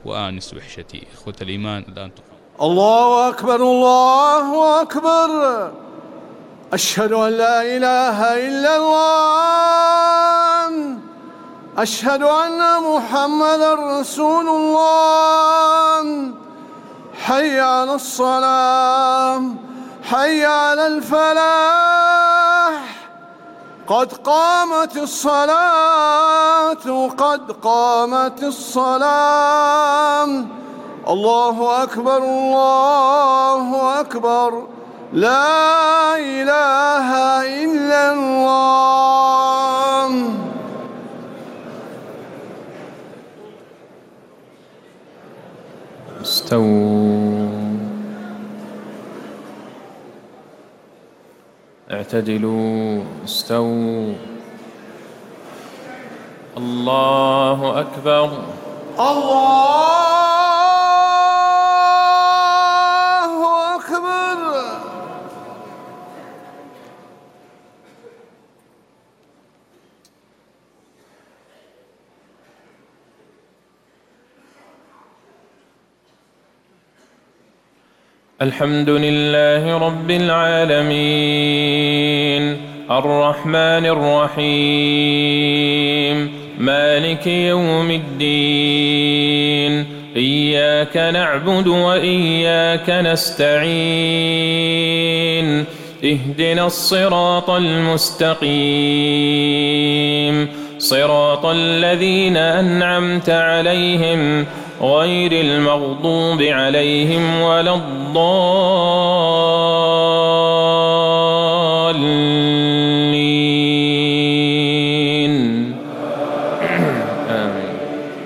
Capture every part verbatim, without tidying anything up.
وآنس وحشتي. إخوة الإيمان، الآن تقام. الله أكبر، الله أكبر، أشهد أن لا إله إلا الله، أشهد أن محمدا رسول الله. حي على الصلاة، حي على الفلاح، قد قامت الصلاة، قد قامت الصلاة. الله أكبر، الله أكبر، لا إله إلا الله. استووا، اعتدلوا، استووا. الله أكبر، الله أكبر. الحمد لله رب العالمين، الرحمن الرحيم، مالك يوم الدين. إياك نعبد وإياك نستعين، اهدنا الصراط المستقيم، صراط الذين أنعمت عليهم غير المغضوب عليهم ولا الضالين. آمين.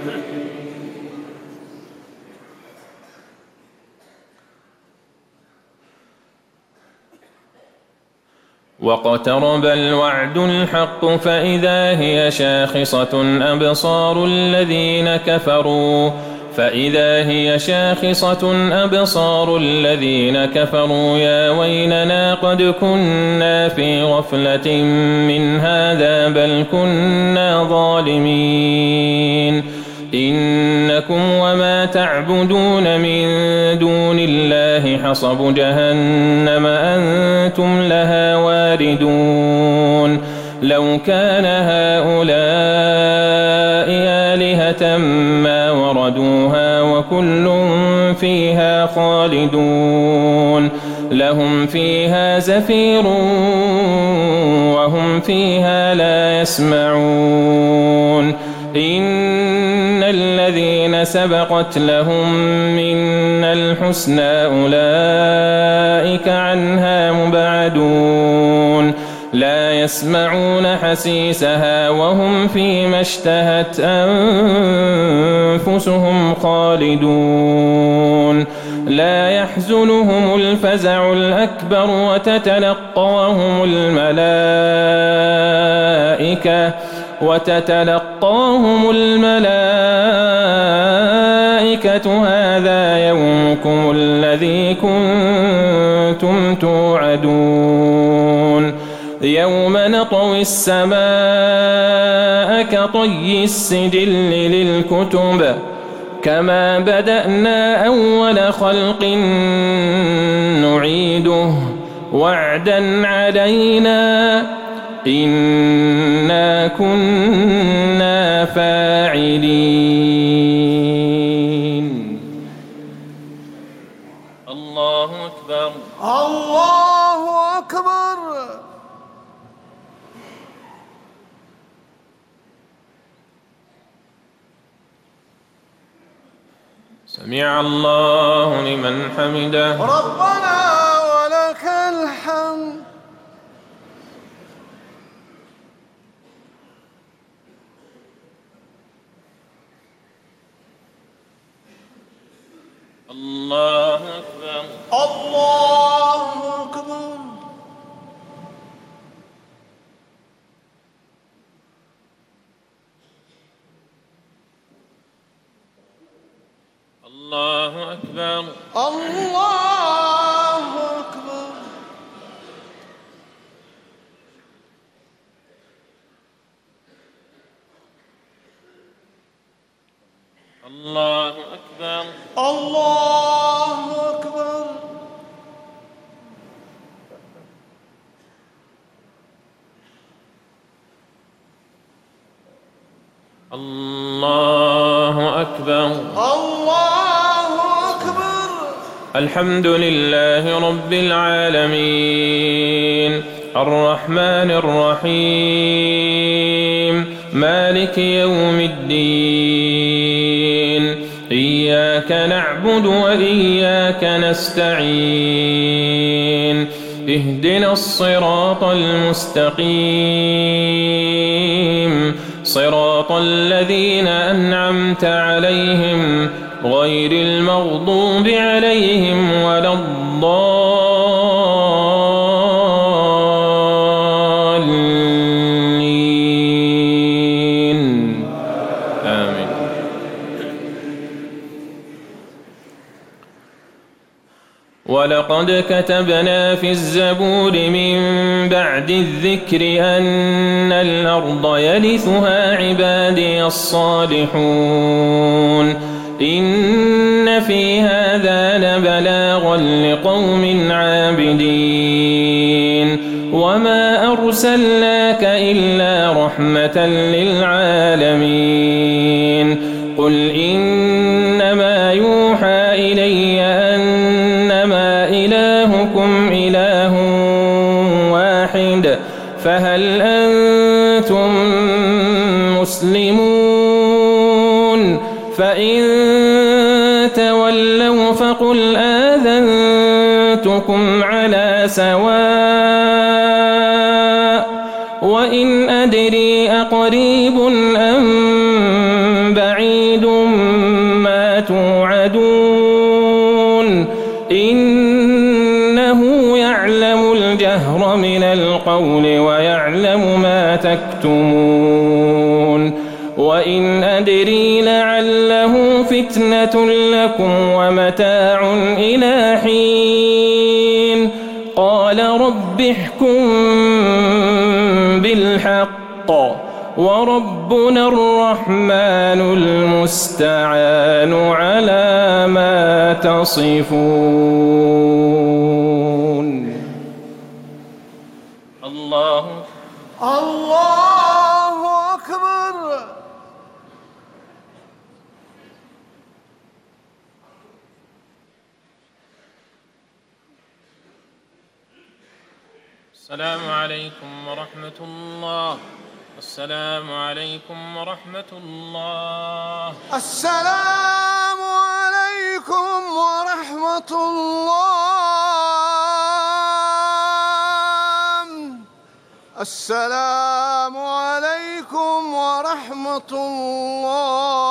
واقترب الوعد الحق فإذا هي شاخصة أبصار الذين كفروا فإذا هي شاخصة أبصار الذين كفروا يا ويلنا قد كنا في غفلة من هذا بل كنا ظالمين. إنكم وما تعبدون من دون الله حصب جهنم أنتم لها واردون. لو كان هؤلاء آلهة ما وردوها وكل فيها خالدون. لهم فيها زفير وهم فيها لا يسمعون. إن الذين سبقت لهم منا الحسنى أولئك عنها مبعدون. لا يسمعون حسيسها وهم فيما اشتهت أنفسهم خالدون. لا يحزنهم الفزع الأكبر وتتلقاهم الملائكة وتتلقاهم الملائكة هذا يومكم الذي كنتم توعدون. يوم نطوي السماء كطي السجل للكتب كما بدأنا أول خلق نعيده وعدا علينا إنا كنا فاعلين. الله أكبر، الله أكبر. سمع الله لمن حمده. ربنا ولك الحمد. الله أكبر، الله أكبر. الله أكبر، الله أكبر. الله أكبر. أكبر. الله أكبر. الله أكبر. الله أكبر. الحمد لله رب العالمين الرحمن الرحيم مالك يوم الدين إياك نعبد وإياك نستعين اهدنا الصراط المستقيم صراط الذين أنعمت عليهم غير المغضوب عليهم ولا الضالين آمين. ولقد كتبنا في الزبور من بعد الذكر أن الأرض يرثها عبادي الصالحون إن في هذا لبلاغا لقوم عابدين وما أرسلناك إلا رحمة للعالمين قل إنما يوحى إلي أنما إلهكم إله واحد فهل أنتم مسلمون فإن تولوا فقل آذنتكم على سواء وإن أدري أقريب أم بعيد ما توعدون إنه يعلم الجهر من القول ويعلم ما تكتمون وإن أدري لعله فتنة لكم ومتاع إلى حين قال رب احكم بالحق وربنا الرحمن المستعان على ما تصفون. الله الله أكبر. السلام عليكم ورحمة الله. السلام عليكم ورحمة الله. السلام عليكم ورحمة الله. السلام عليكم ورحمة الله.